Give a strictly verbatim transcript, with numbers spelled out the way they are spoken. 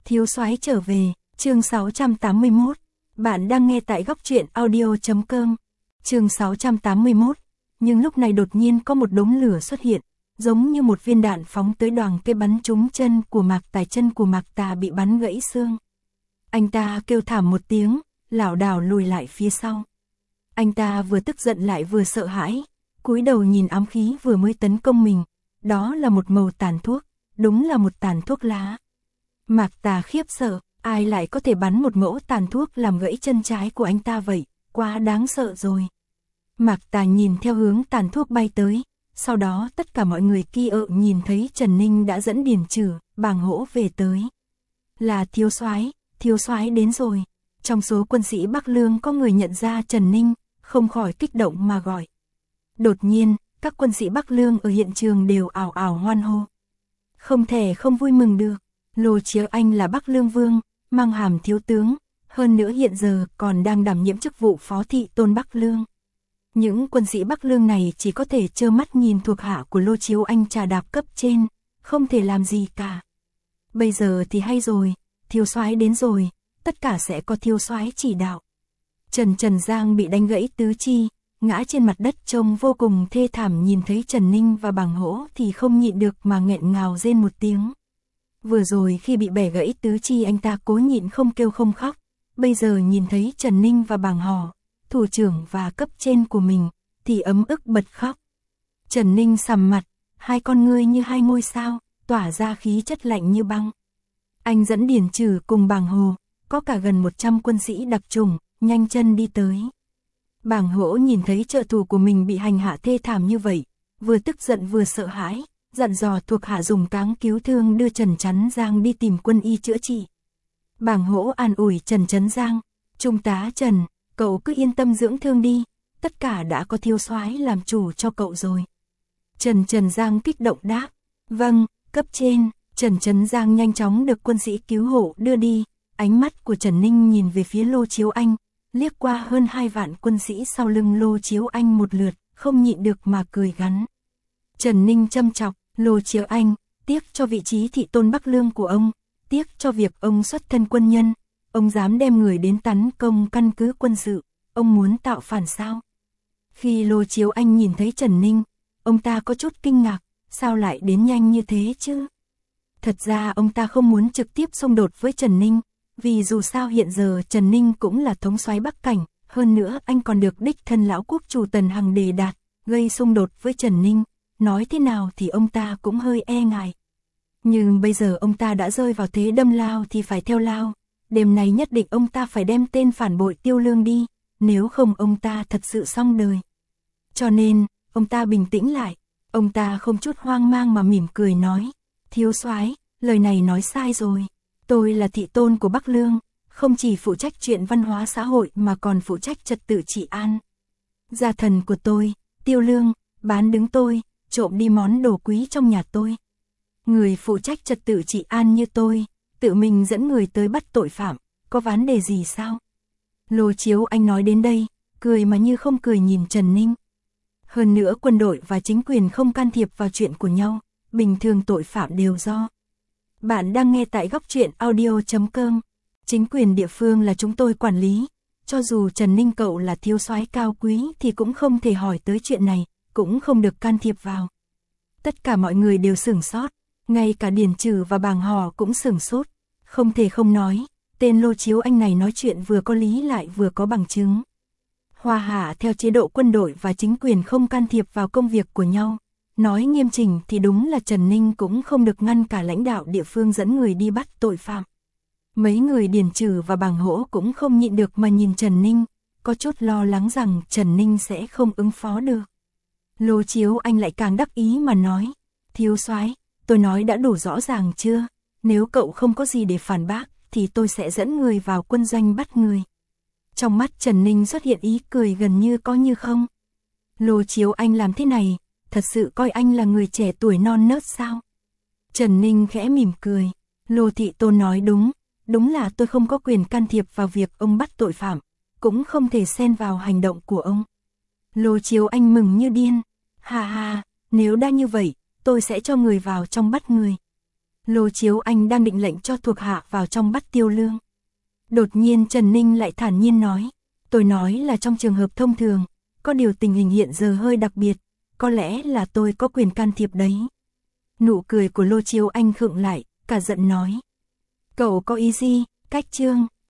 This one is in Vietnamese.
Thiếu soái trở về, chương sáu trăm tám mươi mốt. Bạn đang nghe tại góc truyện audio chấm com. Chương sáu trăm tám mươi mốt. Nhưng lúc này đột nhiên có một đống lửa xuất hiện, giống như một viên đạn phóng tới Đoàn Kê bắn trúng chân của Mạc Tài, chân của Mạc Tà bị bắn gãy xương. Anh ta kêu thảm một tiếng, lảo đảo lùi lại phía sau. Anh ta vừa tức giận lại vừa sợ hãi, cúi đầu nhìn ám khí vừa mới tấn công mình, đó là một màu tàn thuốc, đúng là một tàn thuốc lá. Mạc Tà khiếp sợ, ai lại có thể bắn một mẫu tàn thuốc làm gãy chân trái của anh ta vậy, quá đáng sợ rồi. Mạc Tà nhìn theo hướng tàn thuốc bay tới, sau đó tất cả mọi người kia ợ nhìn thấy Trần Ninh đã dẫn Điền Trừ, Bàng Hỗ về tới. Là thiếu soái, thiếu soái đến rồi. Trong số quân sĩ Bắc Lương có người nhận ra Trần Ninh, không khỏi kích động mà gọi. Đột nhiên, các quân sĩ Bắc Lương ở hiện trường đều ảo ảo hoan hô. Không thể không vui mừng được. Lô Chiếu Anh là Bắc Lương Vương, mang hàm thiếu tướng, hơn nữa hiện giờ còn đang đảm nhiệm chức vụ phó thị tôn Bắc Lương. Những quân sĩ Bắc Lương này chỉ có thể trơ mắt nhìn thuộc hạ của Lô Chiếu Anh trà đạp cấp trên, không thể làm gì cả. Bây giờ thì hay rồi, thiếu soái đến rồi, tất cả sẽ có thiếu soái chỉ đạo. Trần Trần Giang bị đánh gãy tứ chi, ngã trên mặt đất trông vô cùng thê thảm, nhìn thấy Trần Ninh và Bàng Hỗ thì không nhịn được mà nghẹn ngào rên một tiếng. Vừa rồi khi bị bẻ gãy tứ chi anh ta cố nhịn không kêu không khóc, bây giờ nhìn thấy Trần Ninh và Bàng Hò, thủ trưởng và cấp trên của mình, thì ấm ức bật khóc. Trần Ninh sầm mặt, hai con ngươi như hai ngôi sao, tỏa ra khí chất lạnh như băng. Anh dẫn Điền Trừ cùng Bàng Hồ, có cả gần một trăm quân sĩ đặc chủng, nhanh chân đi tới. Bàng Hỗ nhìn thấy trợ thủ của mình bị hành hạ thê thảm như vậy, vừa tức giận vừa sợ hãi, dặn dò thuộc hạ dùng cáng cứu thương đưa Trần Chấn Giang đi tìm quân y chữa trị. Bàng Hỗ an ủi Trần Chấn Giang, Trung tá Trần, cậu cứ yên tâm dưỡng thương đi, tất cả đã có thiếu soái làm chủ cho cậu rồi. Trần Trần Giang kích động đáp, vâng, cấp trên. Trần Chấn Giang nhanh chóng được quân sĩ cứu hộ đưa đi, ánh mắt của Trần Ninh nhìn về phía Lô Chiếu Anh, liếc qua hơn hai vạn quân sĩ sau lưng Lô Chiếu Anh một lượt, không nhịn được mà cười gắn. Trần Ninh châm chọc, Lô Chiếu Anh, tiếc cho vị trí thị tôn Bắc Lương của ông, tiếc cho việc ông xuất thân quân nhân, ông dám đem người đến tấn công căn cứ quân sự, ông muốn tạo phản sao? Khi Lô Chiếu Anh nhìn thấy Trần Ninh, ông ta có chút kinh ngạc, sao lại đến nhanh như thế chứ? Thật ra ông ta không muốn trực tiếp xung đột với Trần Ninh, vì dù sao hiện giờ Trần Ninh cũng là thống soái Bắc Cảnh, hơn nữa anh còn được đích thân lão quốc chủ Tần Hằng đề đạt, gây xung đột với Trần Ninh, nói thế nào thì ông ta cũng hơi e ngại. Nhưng bây giờ ông ta đã rơi vào thế đâm lao thì phải theo lao, đêm nay nhất định ông ta phải đem tên phản bội Tiêu Lương đi, nếu không ông ta thật sự xong đời. Cho nên, ông ta bình tĩnh lại, ông ta không chút hoang mang mà mỉm cười nói, thiếu soái, lời này nói sai rồi, tôi là thị tôn của Bắc Lương, không chỉ phụ trách chuyện văn hóa xã hội mà còn phụ trách trật tự trị an. Gia thần của tôi, Tiêu Lương, bán đứng tôi, trộm đi món đồ quý trong nhà tôi. Người phụ trách trật tự trị an như tôi, tự mình dẫn người tới bắt tội phạm, có vấn đề gì sao? Lô Chiếu Anh nói đến đây, cười mà như không cười nhìn Trần Ninh. Hơn nữa quân đội và chính quyền không can thiệp vào chuyện của nhau, bình thường tội phạm đều do. Bạn đang nghe tại góc truyện audio chấm com. Chính quyền địa phương là chúng tôi quản lý, cho dù Trần Ninh cậu là thiếu soái cao quý thì cũng không thể hỏi tới chuyện này, cũng không được can thiệp vào. Tất cả mọi người đều sửng sốt, ngay cả Điền Trừ và Bàng Hò cũng sửng sốt, không thể không nói, tên Lô Chiếu Anh này nói chuyện vừa có lý lại vừa có bằng chứng. Hòa hạ theo chế độ quân đội và chính quyền không can thiệp vào công việc của nhau. Nói nghiêm chỉnh thì đúng là Trần Ninh cũng không được ngăn cả lãnh đạo địa phương dẫn người đi bắt tội phạm. Mấy người Điền Trừ và Bàng Hỗ cũng không nhịn được mà nhìn Trần Ninh, có chút lo lắng rằng Trần Ninh sẽ không ứng phó được. Lô Chiếu Anh lại càng đắc ý mà nói, thiếu soái, tôi nói đã đủ rõ ràng chưa, nếu cậu không có gì để phản bác thì tôi sẽ dẫn người vào quân doanh bắt người. Trong mắt Trần Ninh xuất hiện ý cười gần như có như không. Lô Chiếu Anh làm thế này, thật sự coi anh là người trẻ tuổi non nớt sao? Trần Ninh khẽ mỉm cười, Lô Thị Tôn nói đúng, đúng là tôi không có quyền can thiệp vào việc ông bắt tội phạm, cũng không thể xen vào hành động của ông. Lô Chiếu Anh mừng như điên, ha ha, nếu đã như vậy, tôi sẽ cho người vào trong bắt người. Lô Chiếu Anh đang định lệnh cho thuộc hạ vào trong bắt Tiêu Lương. Đột nhiên Trần Ninh lại thản nhiên nói, tôi nói là trong trường hợp thông thường, có điều tình hình hiện giờ hơi đặc biệt, có lẽ là tôi có quyền can thiệp đấy. Nụ cười của Lô Chiếu Anh khựng lại, cả giận nói. Cậu có ý gì, Cách Trương?